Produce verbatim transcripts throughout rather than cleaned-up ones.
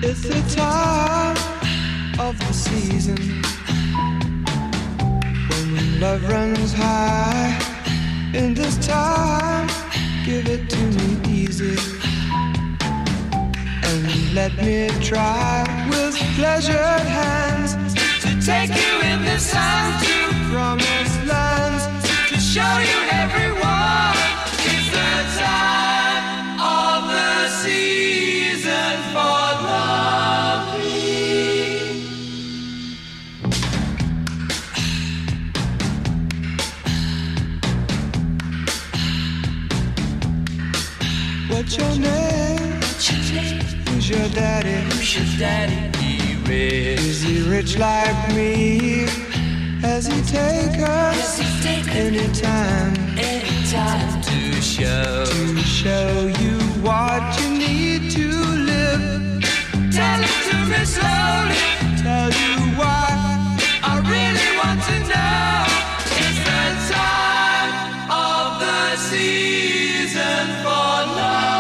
It's the time of the season when love runs high. In this time, give it to me easy and let me try with pleasured hands to take you in the sun to promised lands, to show you everyone. It's the time of the season for loving. What's your name? What's your name? Who's your daddy? Who's your daddy? He rich. Is he rich like me? Has he take us anytime? Anytime to show to show you what you need to live. Tell it to me slowly. Tell you why I really want to know. It's the time of the season for loving.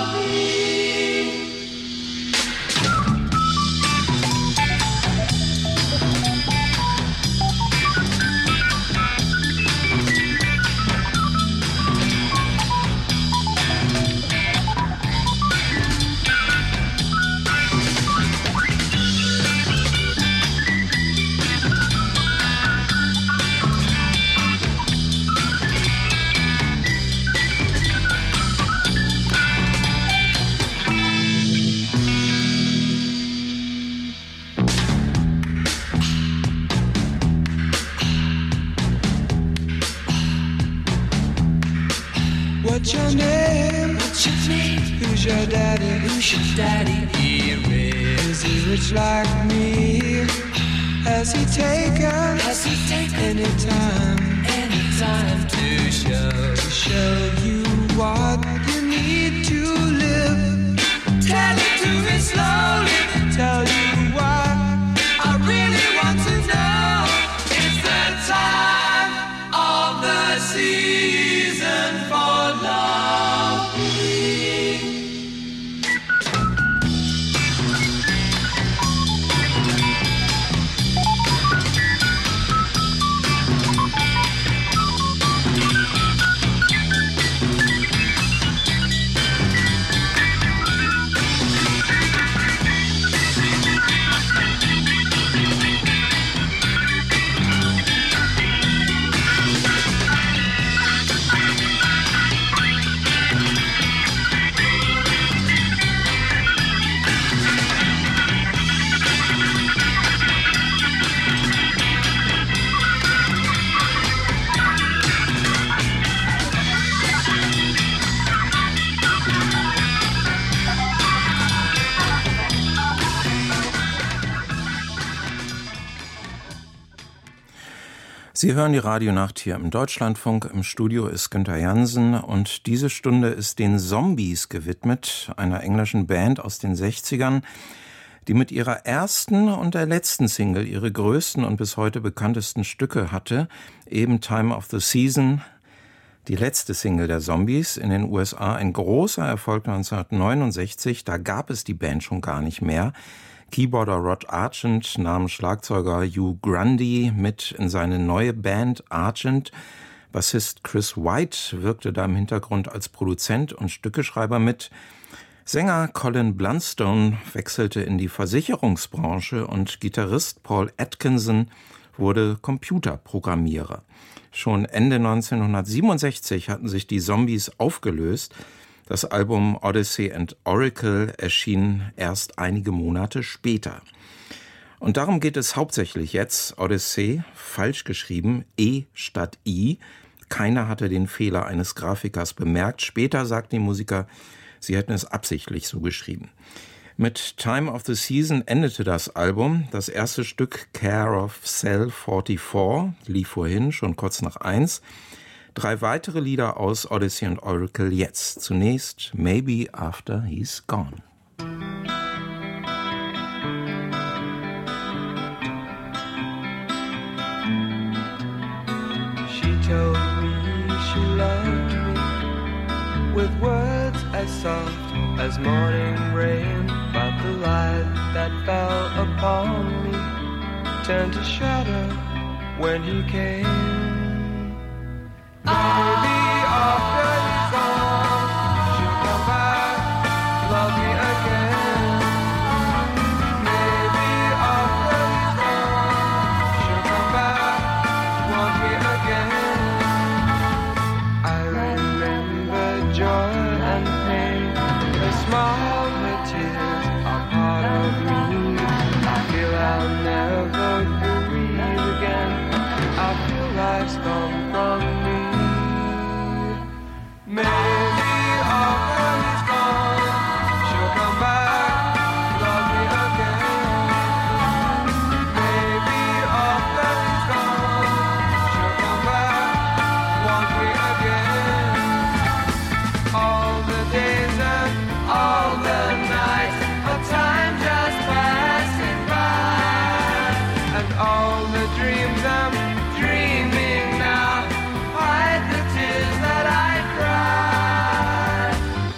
What's your name? What's your name? Who's your daddy? Who's your daddy? He rich. Is he rich like me? Has he taken? Has he taken anytime? Anytime to show to show you what you need to live. Tell it to me slowly. Tell you why I really want to know. It's the time of the season for loving. Sie hören die Radionacht hier im Deutschlandfunk. Im Studio ist Günther Jansen und diese Stunde ist den Zombies gewidmet, einer englischen Band aus den sechzigern, die mit ihrer ersten und der letzten Single ihre größten und bis heute bekanntesten Stücke hatte, eben Time of the Season, die letzte Single der Zombies, in den U S A ein großer Erfolg neunzehnhundertneunundsechzig, da gab es die Band schon gar nicht mehr. Keyboarder Rod Argent nahm Schlagzeuger Hugh Grundy mit in seine neue Band Argent. Bassist Chris White wirkte da im Hintergrund als Produzent und Stückeschreiber mit. Sänger Colin Blunstone wechselte in die Versicherungsbranche und Gitarrist Paul Atkinson wurde Computerprogrammierer. Schon Ende neunzehnhundertsiebenundsechzig hatten sich die Zombies aufgelöst. Das Album Odyssey and Oracle erschien erst einige Monate später. Und darum geht es hauptsächlich jetzt. Odyssey, falsch geschrieben, E statt I. Keiner hatte den Fehler eines Grafikers bemerkt. Später sagten die Musiker, sie hätten es absichtlich so geschrieben. Mit Time of the Season endete das Album. Das erste Stück, Care of Cell vierundvierzig, lief vorhin, schon kurz nach eins. Drei weitere Lieder aus Odyssey and Oracle jetzt. Zunächst Maybe After He's Gone. She told me she loved me with words as soft as morning rain, but the the light that fell upon me turned to shadow when he came. Maybe after he's gone, she'll come back, love me again. Maybe after he's gone, she'll come back, want me again. I remember joy and pain, her smile, her tears are part of me. I feel I'll never breathe again. I feel life's gone from me. Maybe after he's gone, she'll come back, love me again. Maybe after he's gone, she'll come back, want me again. All the days and all the nights, a time just passing by, and all the dreams I'm dreaming now hide the tears that I cry.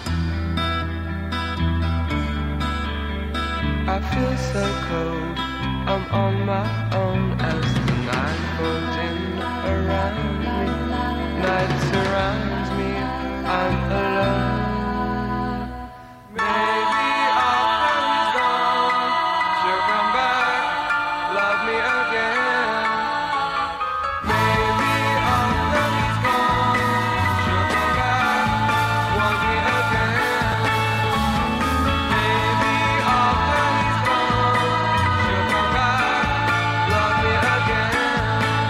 I feel so cold, I'm on my own as the night falls in around me. Night surrounds me, I'm alone. Maybe after he's gone, she'll come back, love me again. Maybe after he's gone, she'll come back, want me again. Maybe after he's gone, she'll come back, love me again.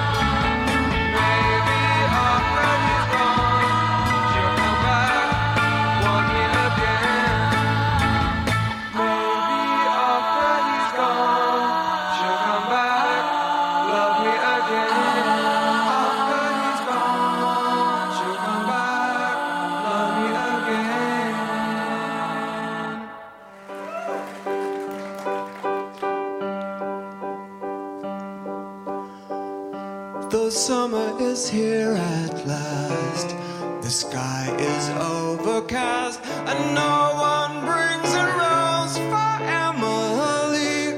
Maybe after he's gone, she'll come back, want me again. Maybe after he's gone, she'll come back, love me again. After he's gone, she'll come back, love me again. Though summer is here at last, the sky is overcast, and no one brings a rose for Emily.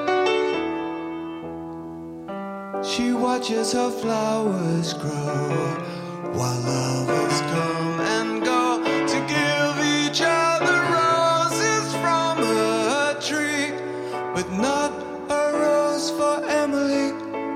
She watches her flowers grow while lovers come and go to give each other roses from a tree, but not a rose for Emily.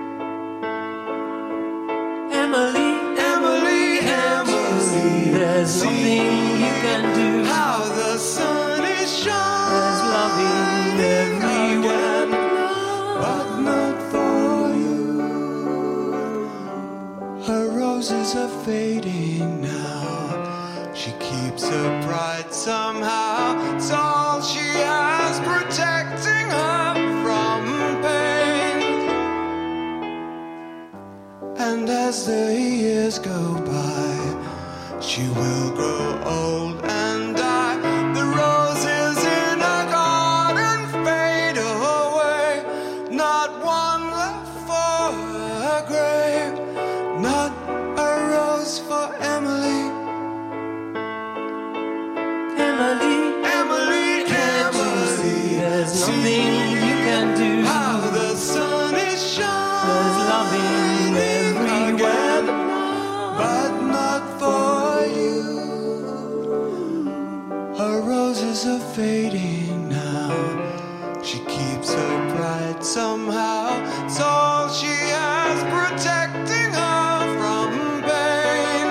Emily, Emily, Emily, there's nothing you can do. how the sun is shining. There's loving everywhere. But not for you. Her roses are fading now. She keeps her pride somehow. It's all she has protecting her from pain. And as the years go by, she will grow old and die. The roses in her garden fade away. Not one left for her grave. Not a rose for Emily. Emily, Emily, can't you see? There's See nothing you can do. how the sun is shining. There's loving everywhere. But not for you. Her roses are fading now. She keeps her pride somehow. It's all she has protecting her from pain.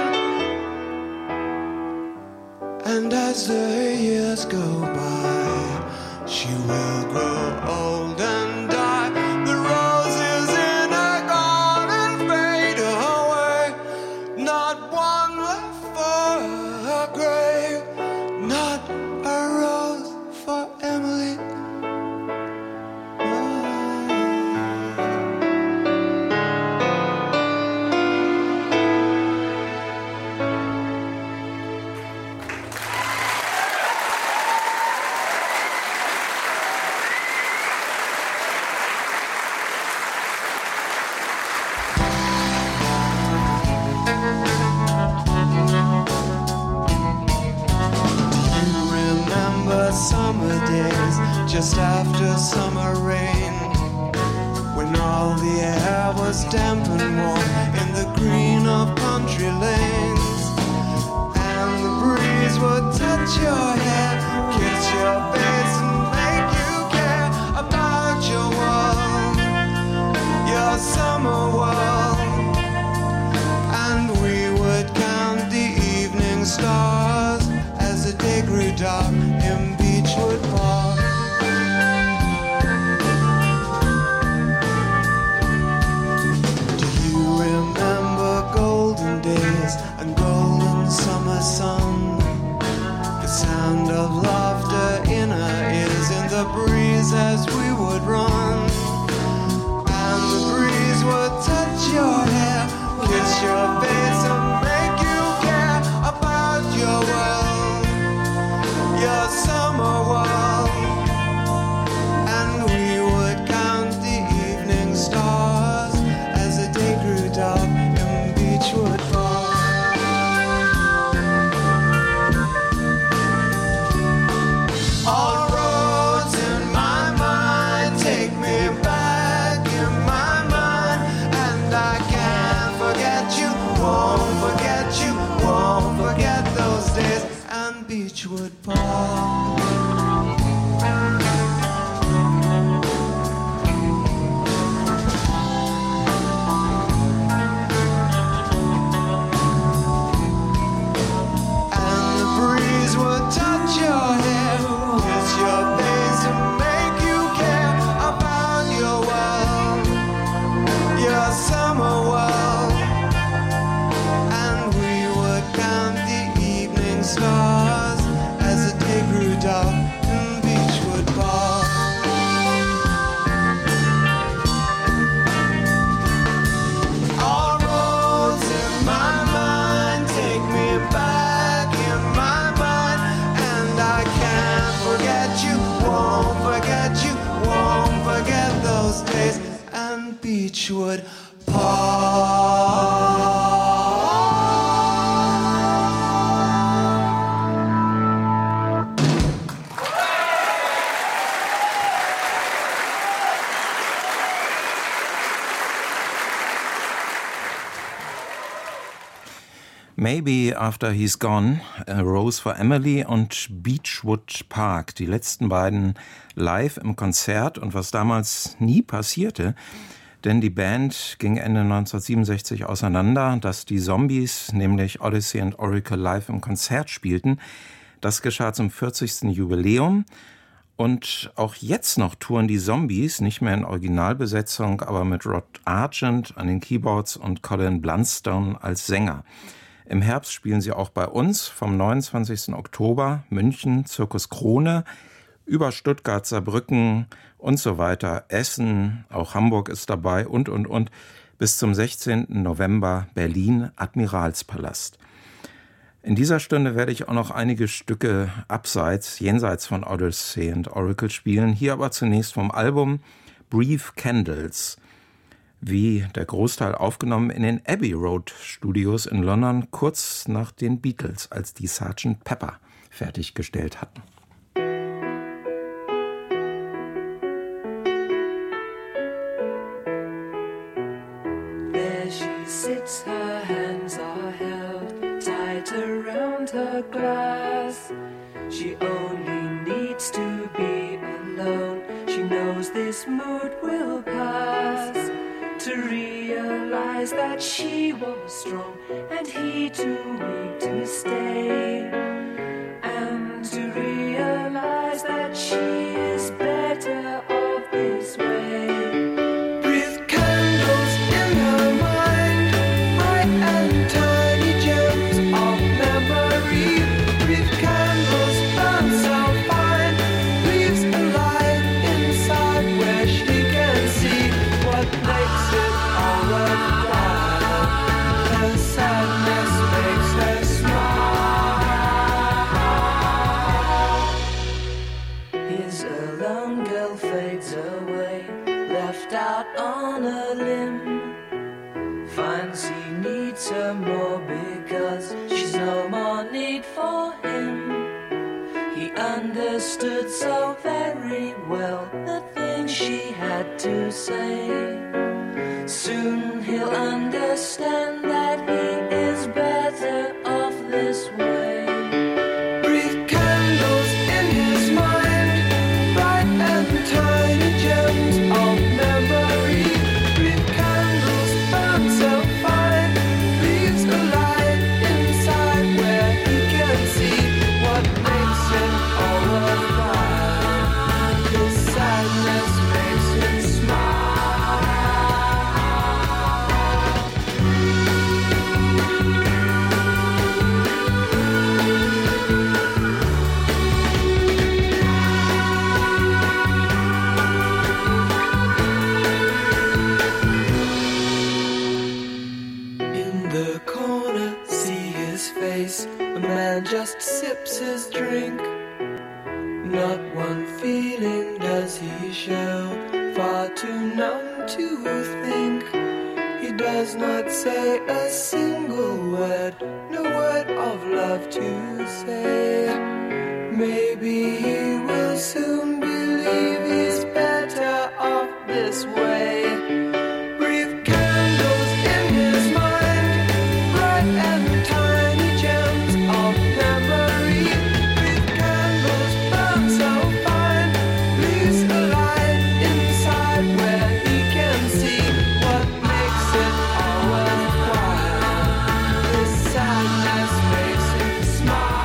And as the years go by, she will grow old and die. The roses in her garden fade away. Not one left for her grave. Not a rose for Emily. just after summer rain, when all the air was damp and warm in the green of country lanes, and the breeze would touch your hair, kiss your face and make you care about your world, your summer world. And we would count the evening stars as the day grew dark in Beechwood Park. And golden summer sun, the sound of laughter in our ears in the breeze as we would run, and the breeze would touch your hair, kiss your face and make you care about your world, your summer world. And we would count the evening stars as the day grew dark in Beechwood Park. All roads in my mind take me back in my mind, and I can't forget you, won't forget you, won't forget those days and Beechwood Park. And the breeze would touch your hair, kiss your face and make you care about your world, your summer world. And we would count the evening stars as the day grew dark in Beechwood Park. All roads in my mind take me back in my mind, and I can't forget you, won't forget you, won't forget those days and Beechwood Park. Maybe After He's Gone, A Rose for Emily und Beechwood Park, die letzten beiden live im Konzert, und was damals nie passierte, denn die Band ging Ende neunzehnhundertsiebenundsechzig auseinander, dass die Zombies, nämlich Odyssey und Oracle, live im Konzert spielten. Das geschah zum vierzigsten Jubiläum. Und auch jetzt noch touren die Zombies, nicht mehr in Originalbesetzung, aber mit Rod Argent an den Keyboards und Colin Blunstone als Sänger. Im Herbst spielen sie auch bei uns vom neunundzwanzigsten Oktober, München, Zirkus Krone, über Stuttgart, Saarbrücken und so weiter, Essen, auch Hamburg ist dabei und, und, und, bis zum sechzehnten November Berlin, Admiralspalast. In dieser Stunde werde ich auch noch einige Stücke abseits, jenseits von Odyssey und Oracle spielen, hier aber zunächst vom Album Brief Candles, wie der Großteil aufgenommen in den Abbey Road Studios in London, kurz nach den Beatles, als die Sergeant Pepper fertiggestellt hatten. There she sits, her hands are held tight around her glass. She only needs to be alone. She knows this mood will pass. To realize that she was strong and he too weak to stay, and to realize that she is better off this way. Breathe candles in her mind, bright and tiny gems of memory. Breathe candles burn so fine, leaves a light inside where she can see what makes it all worthwhile. Her sadness makes her smile. His alone girl fades away, left out on a limb. Finds he needs her more because she's no more need for him. He understood so very well the things she had to say. Soon he'll understand that he is better off this way. Brief candles in his mind, bright and tiny gems of memory. Brief candles burn so fine, leaves a light inside where he can see what makes it all worthwhile. His sadness makes him smile. A man just sips his drink. Not one feeling does he show, far too numb to think. He does not say a single word, no word of love to say. Maybe he will soon believe he's better off this way. Brief candles in his mind, bright and tiny gems of memory. Brief candles burn so fine, leaves a light inside where he can see what makes it all worthwhile. His sadness makes him smile.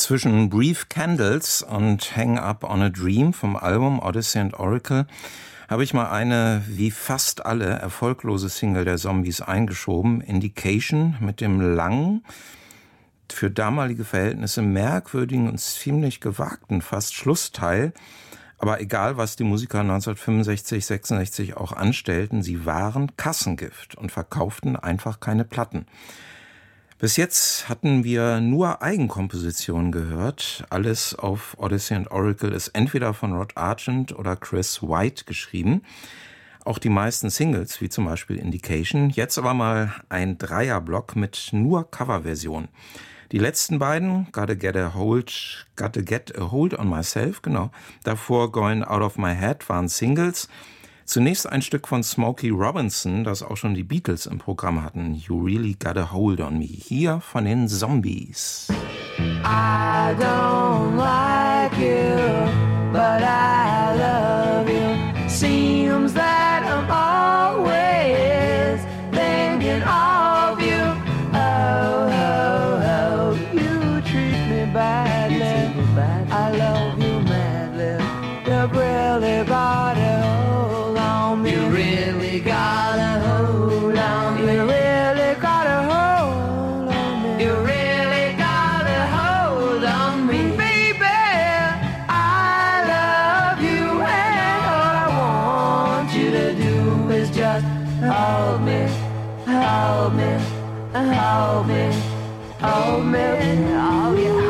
Zwischen Brief Candles und Hang Up on a Dream vom Album Odyssey and Oracle habe ich mal eine, wie fast alle, erfolglose Single der Zombies eingeschoben. Indication mit dem langen, für damalige Verhältnisse merkwürdigen und ziemlich gewagten fast Schlussteil. Aber egal, was die Musiker neunzehnhundertfünfundsechzig, sechsundsechzig auch anstellten, sie waren Kassengift und verkauften einfach keine Platten. Bis jetzt hatten wir nur Eigenkompositionen gehört. Alles auf Odyssey and Oracle ist entweder von Rod Argent oder Chris White geschrieben. Auch die meisten Singles, wie zum Beispiel Indication. Jetzt aber mal ein Dreierblock mit nur Coverversionen. Die letzten beiden, Gotta Get a Hold, Gotta Get a Hold on Myself, genau. Davor Going Out of My Head waren Singles. Zunächst ein Stück von Smokey Robinson, das auch schon die Beatles im Programm hatten. You Really Got a Hold on Me. Hier von den Zombies. I don't like you, but I love you. Seems that I'm always thinking of you. Oh, oh, oh, you treat me badly. I love you madly. You've really got a hold on me. You really got a hold on me. You really got a hold on me. You really got a hold on me. Baby, I love you, and all I want you to do is just hold me, hold me, hold me, hold me, oh yeah.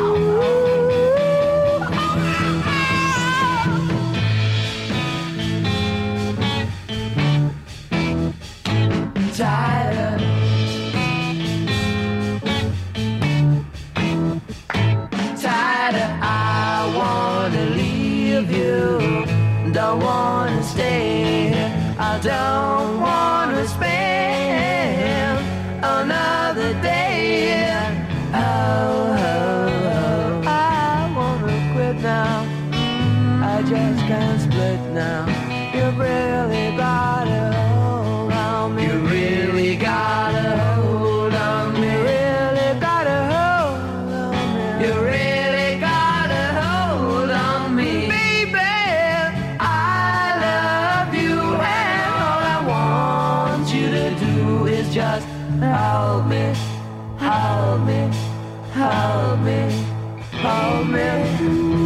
Tighter, tighter, I wanna leave you, don't wanna stay, I don't wanna spend another day. Oh, oh, oh, I wanna quit now, I just can't split now. You really got a hold on me. You really got a hold on me. You really got a hold on me. You really got a hold on me. Baby, I love you, and all I want you to do is just hold me, hold me, hold me, hold me.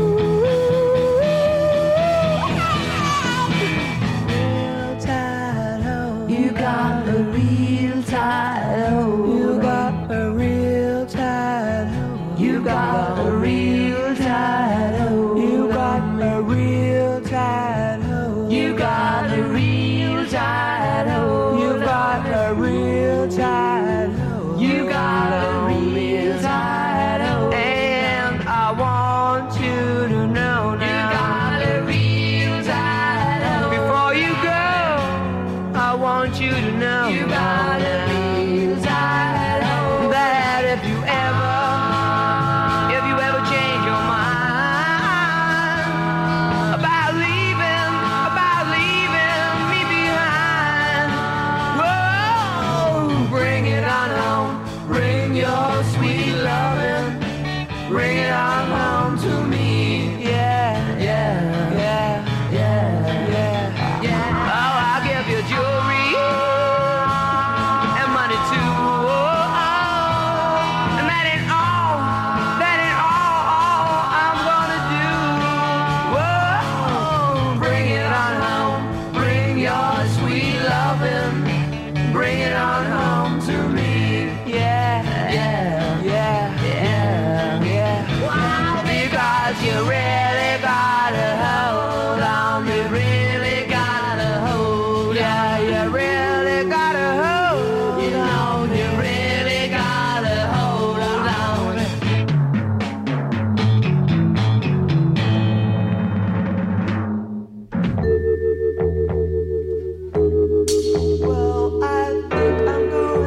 You got a real tight hold. You got a real tight hold. You got a real tight hold. You got a real tight hold. You got a real tight hold. You got a real tight hold. You got a real tight hold. And I want you to know now. You got a real tight hold. Before you go, I want you to know you got a real tight hold. That if you ever, if you ever change your mind about leaving, about leaving me behind, whoa, bring it on home, bring your sweet loving, bring it on home to me. Yeah, yeah, yeah, yeah, yeah, yeah. Oh, I'll give you jewelry and money too. Oh, oh. And that ain't all, that ain't all, all I'm gonna do. Whoa, bring it on home, bring your sweet loving, bring it on home to me. Yeah, yeah, yeah, yeah, yeah. Wow, because you really got a hold on me, really got a hold. Yeah, you really got a hold. You know, you really got a hold on me. Well, I think I'm gonna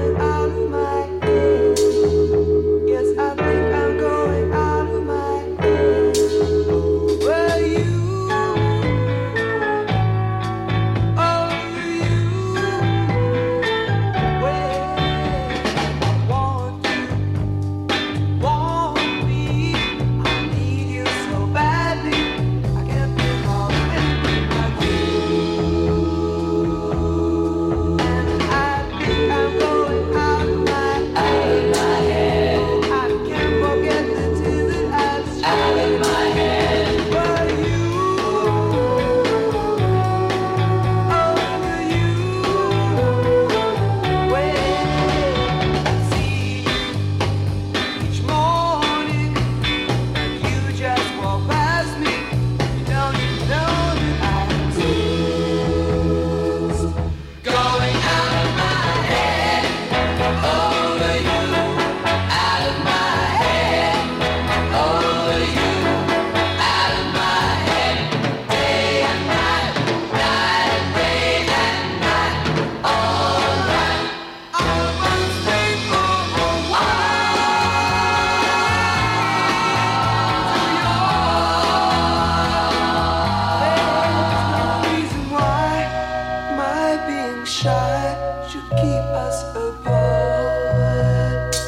being shy should keep us apart.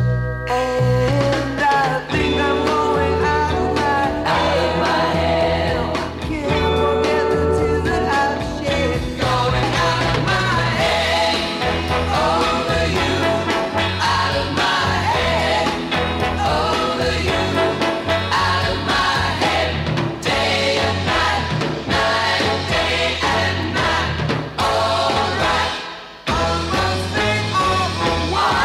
And I think I'm going out of my, out of my head. Can't forget the tears that I've shed. Going out of my head, over you. Out of my head, over you. Out of my head, day and night, night and day and night. All right, I must think over why.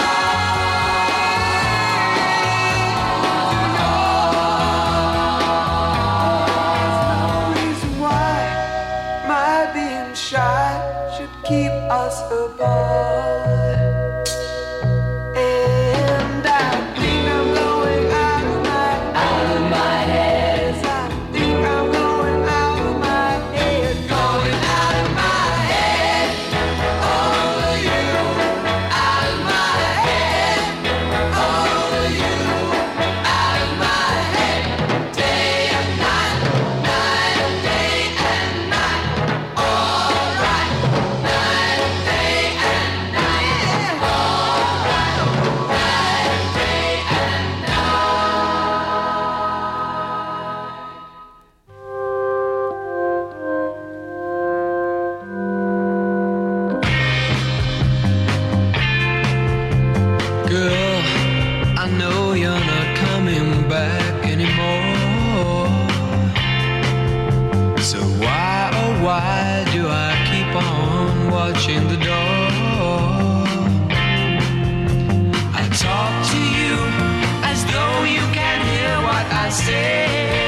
There's no reason why my being shy should keep us apart. And I think I'm going out of my, out of my head. I think I'm going out of my head. Going out of my head. Over you. Out of my head. Over you. Out of my head. Day and night. Night and day and night. All right. Night and day and night. All right. Night and day and Girl, I know you're not coming back anymore. So why, oh why do I keep on watching the door? I talk to you as though you can hear what I say.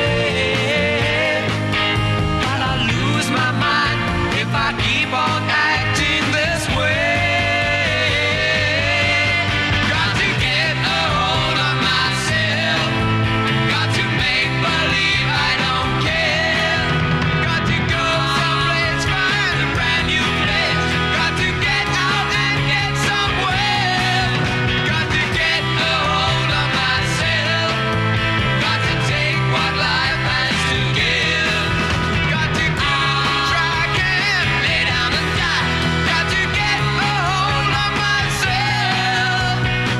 But I lose my mind if I keep on acting this way. Got to get a hold of myself. Got to make believe I don't care. Got to go someplace, find a brand new place. Got to get out and get somewhere. Got to get a hold of myself. Got to take what life has to give. Got to try again, lay down and die. Got to get a hold of myself.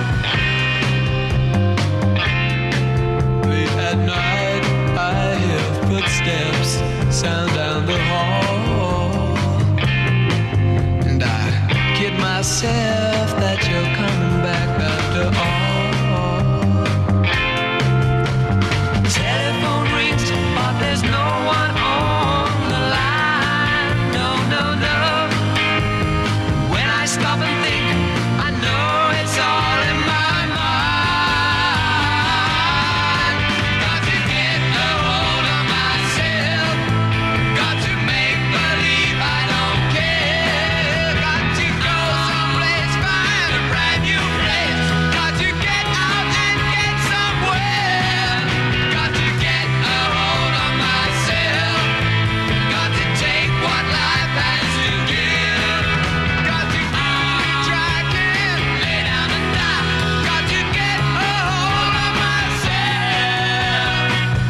Late at night, I hear footsteps sound down the hall, and I kid myself that you're coming back after all. Telephone rings, but there's no one on the line. No, no, no. When I stop and think, I know it's all in my mind. Got to get a hold of myself. Got to make believe I don't care. Got to go someplace, find a brand new place. Got to get out and get somewhere. Got to get a hold of myself. Got to take what life has to give. Got to try again, lay down and die. Got to get a hold of myself.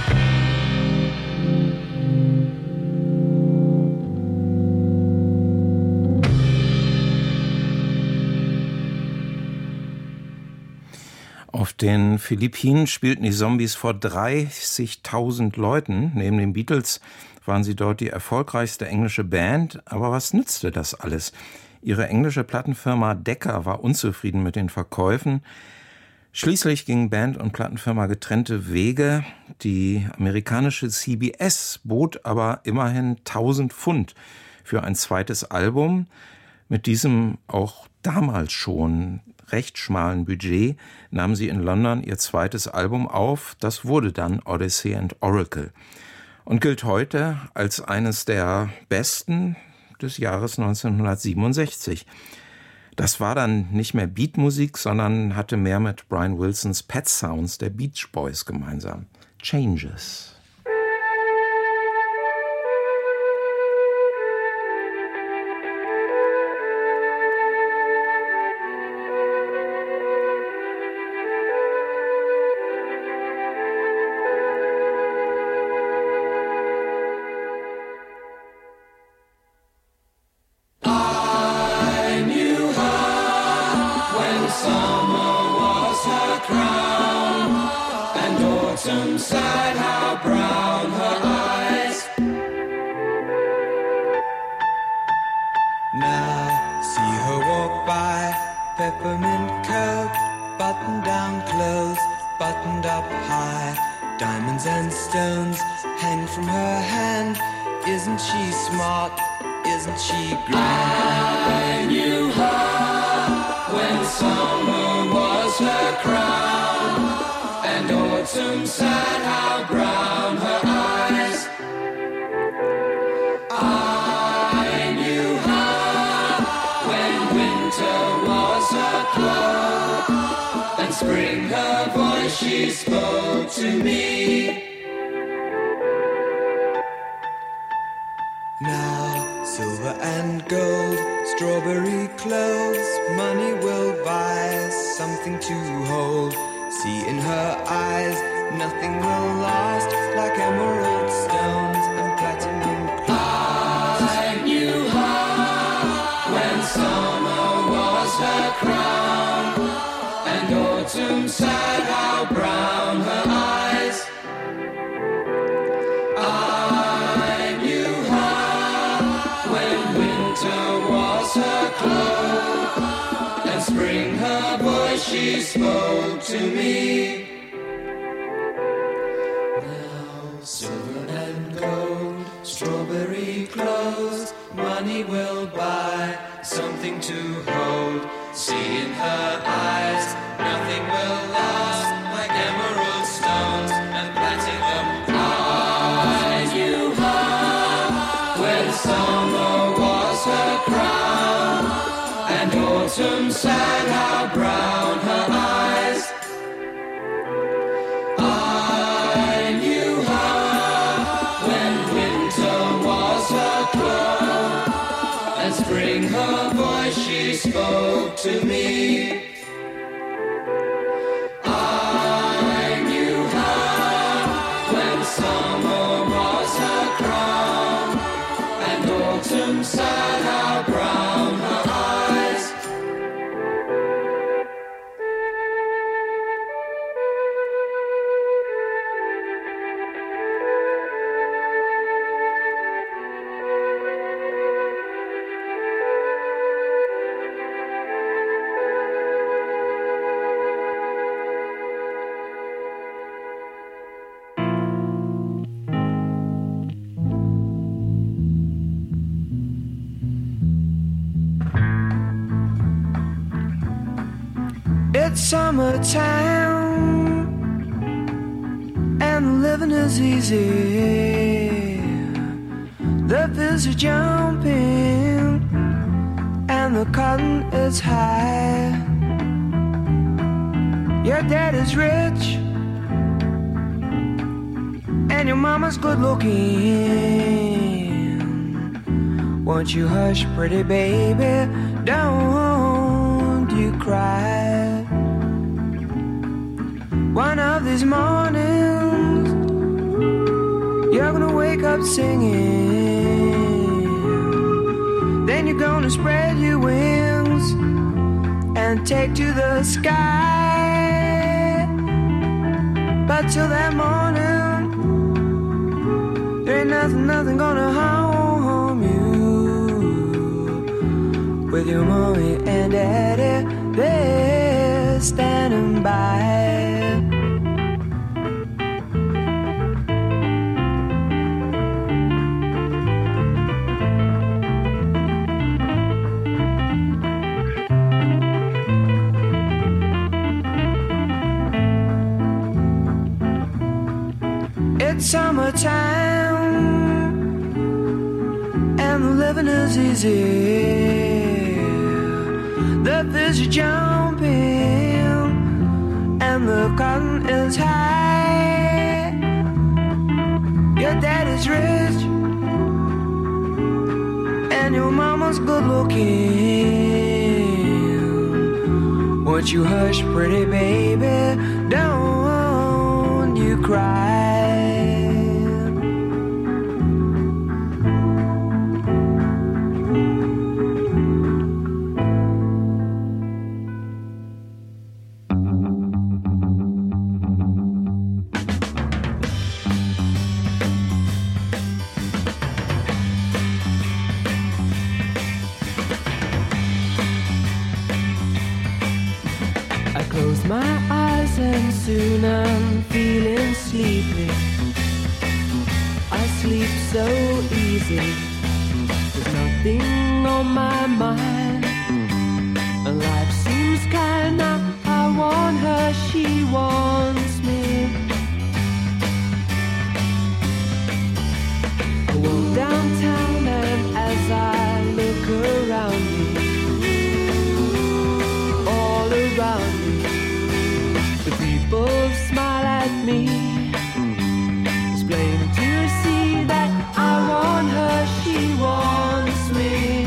Auf den Philippinen spielten die Zombies vor dreißigtausend Leuten. Neben den Beatles waren sie dort die erfolgreichste englische Band. Aber was nützte das alles? Ihre englische Plattenfirma Decca war unzufrieden mit den Verkäufen. Schließlich gingen Band und Plattenfirma getrennte Wege. Die amerikanische C B S bot aber immerhin tausend Pfund für ein zweites Album. Mit diesem auch damals schon recht schmalen Budget nahmen sie in London ihr zweites Album auf. Das wurde dann Odyssey and Oracle und gilt heute als eines der besten des Jahres neunzehnhundertsiebenundsechzig. Das war dann nicht mehr Beatmusik, sondern hatte mehr mit Brian Wilsons Pet Sounds der Beach Boys gemeinsam. Changes. Ah crown, and autumn sighed how brown her eyes. Now see her walk by, peppermint coat, button-down clothes, buttoned up high. Diamonds and stones hang from her hand. Isn't she smart? Isn't she grand? I knew her when summer was her crown, and autumn sighed how brown her eyes. I knew her when winter was her cloak, and spring her voice she spoke to me. Now silver and gold, strawberry clothes, money will buy something to hold. See in her eyes, nothing will last like emerald stones and platinum clouds. I knew her when summer was her crown, and autumn sighed how brown her eyes. I knew her when winter was her cloak, and spring her voice she spoke to me. Now silver and gold, strawberry clothes, money will buy something to hold. See in her eyes, nothing will last like emerald stones and platinum clouds. I knew her when summer was her crown, and autumn sighed how brown her eyes. I knew her when winter was her cloak, and spring her voice she spoke to me. I knew her when summer was her crown, and autumn sighed how brown her eyes. It's summertime and the living is easy. The fish are jumping and the cotton is high. Your daddy's rich and your mama's good looking. Won't you hush, pretty baby, don't you cry. One of these mornings you're gonna wake up singing. Then you're gonna spread your wings and take to the sky. But till that morning, there ain't nothing, nothing gonna harm you. With your mommy and daddy, they're standing by. It's summertime and the living is easy. The fish are jumping and the cotton is high. Your daddy's rich and your mama's good looking. Won't you hush, pretty baby, don't you cry. close my eyes and soon I'm feeling sleepy. I sleep so easy, there's nothing on my mind. And life seems kinda, I want her, she wants me. I walk downtown and as I look around me, all around me, the people smile at me. It's plain to see that I want her, she wants me.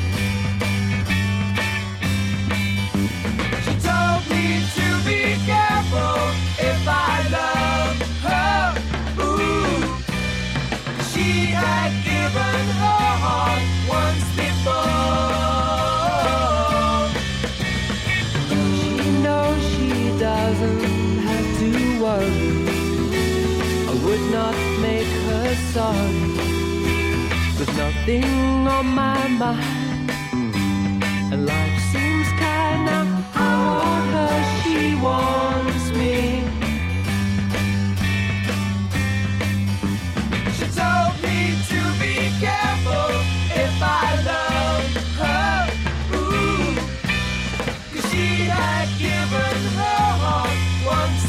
She told me to be careful if I love her. Ooh, she had given her heart once before. She knows she doesn't have to worry. I would not make her sorry. There's nothing on my mind, and life seems kinda, I want her, she wants me. She told me to be careful if I love her. Ooh, 'cause she had given her heart once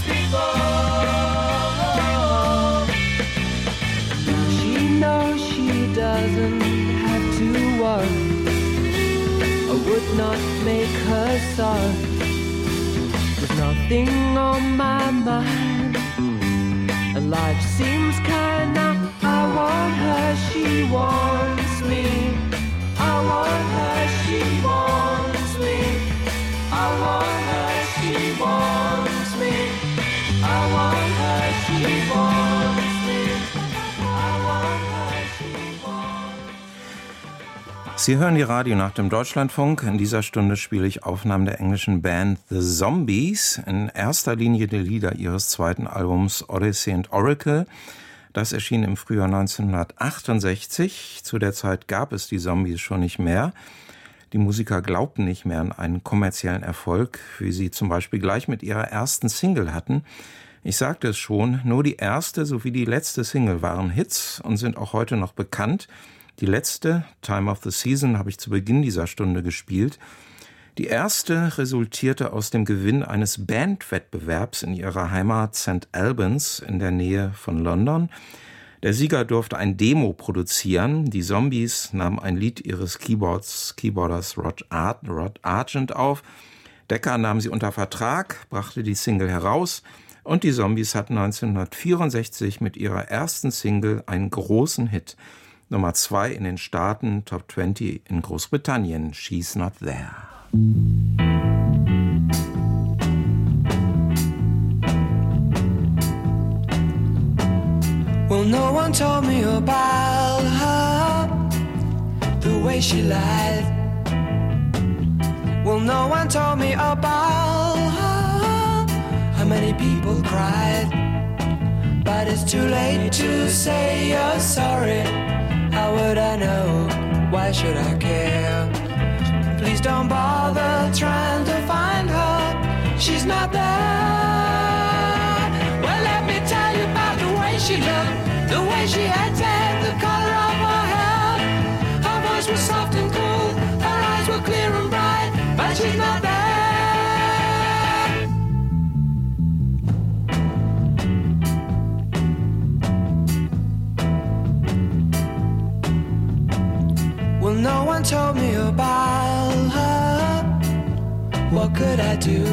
before. She knows she doesn't have to worry. I would not make her sorry. There's nothing on my mind, and life seems kinda, I want her, she wants me. I want her, she wants me. I want her, she wants me. I want her, she wants me. I want her, she wants me. Sie hören die Radionacht im Deutschlandfunk. In dieser Stunde spiele ich Aufnahmen der englischen Band The Zombies. In erster Linie die Lieder ihres zweiten Albums Odyssey and Oracle. Das erschien im Frühjahr neunzehnhundertachtundsechzig. Zu der Zeit gab es die Zombies schon nicht mehr. Die Musiker glaubten nicht mehr an einen kommerziellen Erfolg, wie sie zum Beispiel gleich mit ihrer ersten Single hatten. Ich sagte es schon, nur die erste sowie die letzte Single waren Hits und sind auch heute noch bekannt. Die letzte, Time of the Season, habe ich zu Beginn dieser Stunde gespielt. Die erste resultierte aus dem Gewinn eines Bandwettbewerbs in ihrer Heimat Saint Albans in der Nähe von London. Der Sieger durfte ein Demo produzieren. Die Zombies nahmen ein Lied ihres Keyboards, Keyboarders Rod, Ar- Rod Argent auf. Decca nahm sie unter Vertrag, brachte die Single heraus und die Zombies hatten neunzehnhundertvierundsechzig mit ihrer ersten Single einen großen Hit. Nummer zwei in den Staaten, Top zwanzig in Großbritannien, She's Not There. Well, no one told me about her, the way she lied. Well, no one told me about her, how many people cried. But it's too late to say you're sorry. How would I know? Why should I care? Please don't bother trying to find her. She's not there. Well, let me tell you about the way she looked, the way she acted, the color of her hair. Her voice was soft and cool, her eyes were clear and bright, but she's not there. Well, no one told me about her. What could I do?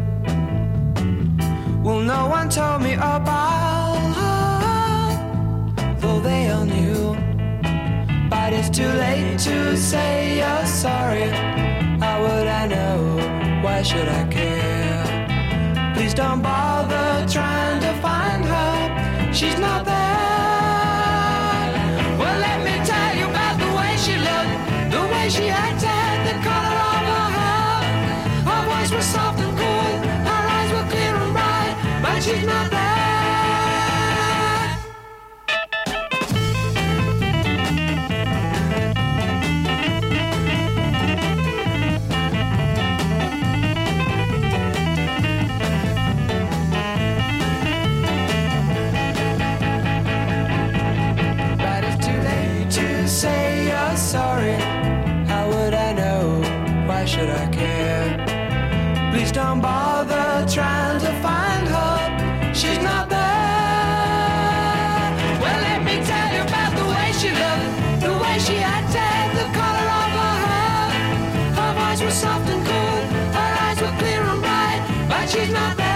Well, no one told me about her, though they all knew. But it's too late to say you're sorry. How would I know? Why should I care? Please don't bother trying to find her. She's not there. Well, let me tell you about the way she looked, the way she acted, the color of her hair. Her voice was soft and cool, her eyes were clear and bright, but she's not there. should I care? Please don't bother trying to find her. She's not there. Well, let me tell you about the way she looked, the way she acted, the color of her hair. Her voice was soft and cool, her eyes were clear and bright, but she's not there.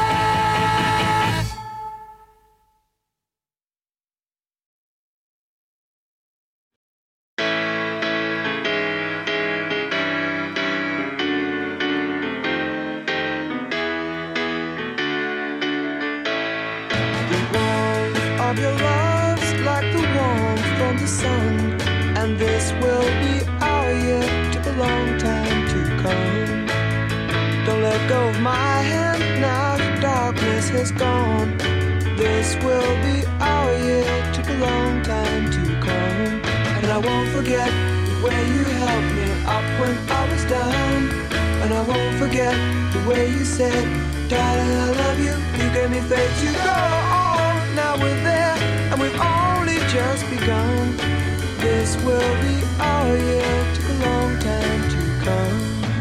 Of your love's like the warmth from the sun, and this will be our year. Took a long time to come. Don't let go of my hand now, the darkness has gone. This will be our year. Took a long time to come, and I won't forget the way you helped me up when I was down, and I won't forget the way you said, darling, I love you. You gave me faith to go on. Now we're there, and we've only just begun. This will be our year. Took a long time to come.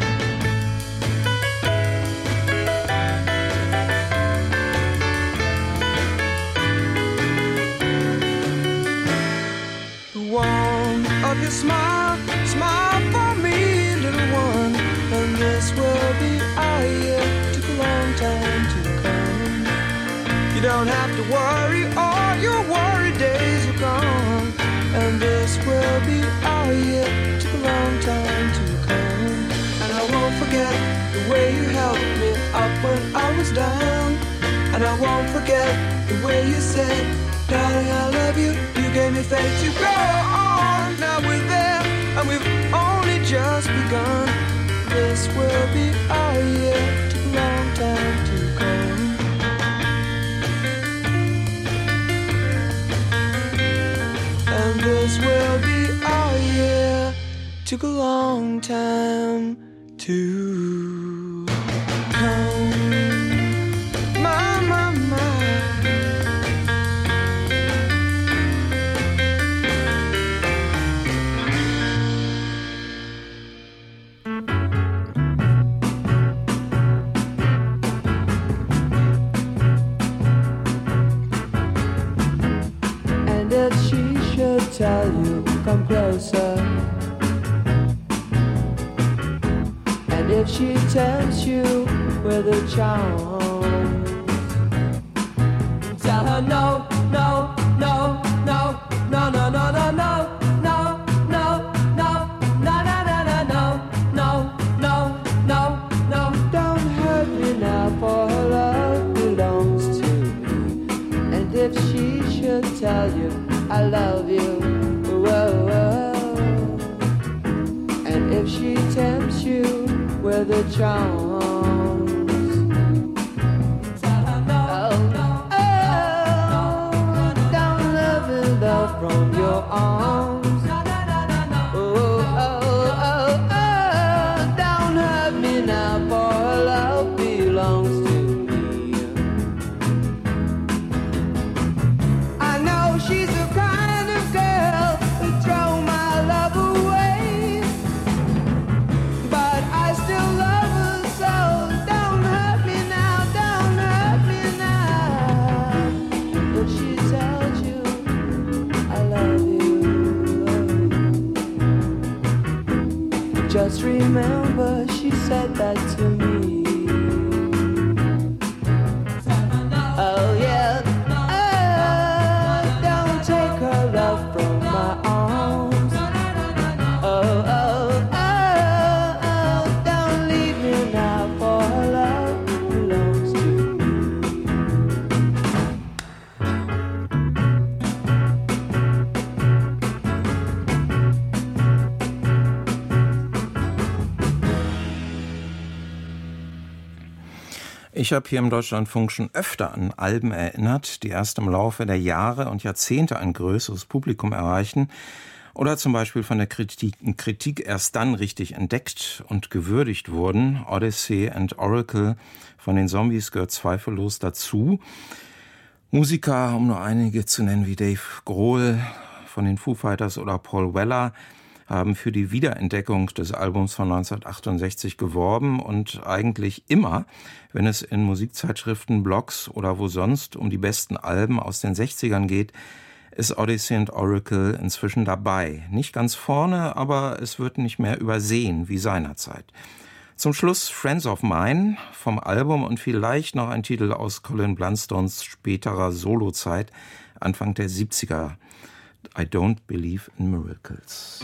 The warmth of your smile, smile for me, little one. And this will be our year. Took a long time to come. You don't have to worry, all your worry days are gone. And this will be our year. Took a long time to come. And I won't forget the way you helped me up when I was down. And I won't forget the way you said, darling, I love you. You gave me faith to go on. Now we're there, and we've only just begun. This will be our year. Took a long time to come. And this will be our year. Took a long time to come. My, my, my. And if she should tell you, come closer. And if she tempts you with a charm, tell her no, no, no, no, no, no, no, no, no, no, no, no, no, no, no, no, no, no. Don't hurt me now, for her love belongs to me. And if she should tell you, I love you, whoa, whoa. And if she tempts you with a charms, tell her no, no, oh, don't let me love from your arms. Oh, oh, oh, oh, don't hurt me now, for her love belongs to me. I know she's the kind of girl who throw my love away, but I still love her so. Don't hurt me now, don't hurt me now. If she tells you I love you, just remember she said that to me. Oh yeah, oh, don't take her love from my arms. Oh, oh, oh, oh, don't leave me now, for her love belongs to me. Ich habe hier im Deutschlandfunk schon öfter an Alben erinnert, die erst im Laufe der Jahre und Jahrzehnte ein größeres Publikum erreichen oder zum Beispiel von der Kritik, Kritik erst dann richtig entdeckt und gewürdigt wurden. Odyssey and Oracle von den Zombies gehört zweifellos dazu. Musiker, um nur einige zu nennen, wie Dave Grohl von den Foo Fighters oder Paul Weller, haben für die Wiederentdeckung des Albums von neunzehnhundertachtundsechzig geworben und eigentlich immer, wenn es in Musikzeitschriften, Blogs oder wo sonst um die besten Alben aus den sechzigern geht, ist Odyssey and Oracle inzwischen dabei. Nicht ganz vorne, aber es wird nicht mehr übersehen wie seinerzeit. Zum Schluss Friends of Mine vom Album und vielleicht noch ein Titel aus Colin Blunstones späterer Solozeit, Anfang der siebziger. I Don't Believe in Miracles.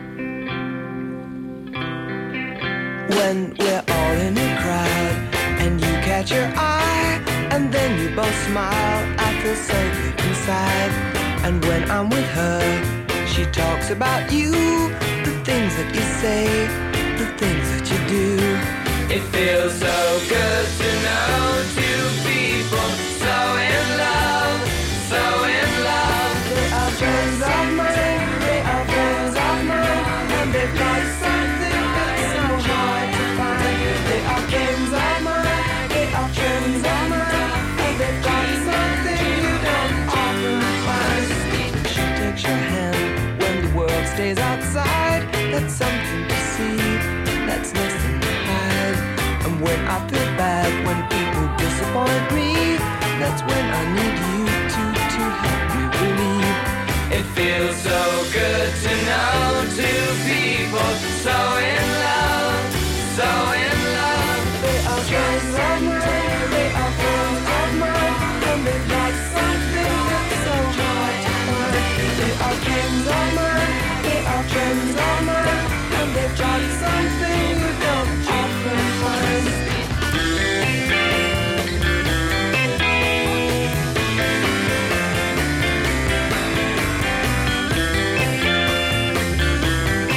When we're all in a crowd and you catch your eye and then you both smile, I feel so good inside. And when I'm with her, she talks about you, the things that you say, the things that you do. It feels so good to know two people so in love, so in love. They are friends of mine, they are friends of mine, and they've got something that's so hard to find. They are friends of mine, they are friends of mine, and they've got something you don't often find. She takes your hand when the world stays outside. That's something to see, that's nothing to hide. And when I feel bad, when people disappoint me, that's when I need you to, to help me believe. It feels so good to know two people so in love, so in love. They are friends of mine, they are friends of mine, and they've got something that's so hard to find. They are friends of mine, they are friends of mine, and they've got something you don't often find.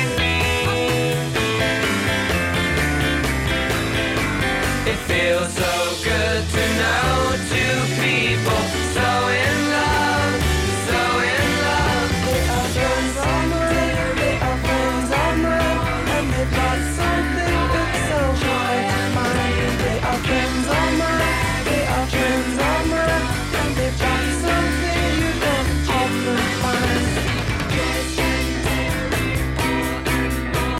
It feels so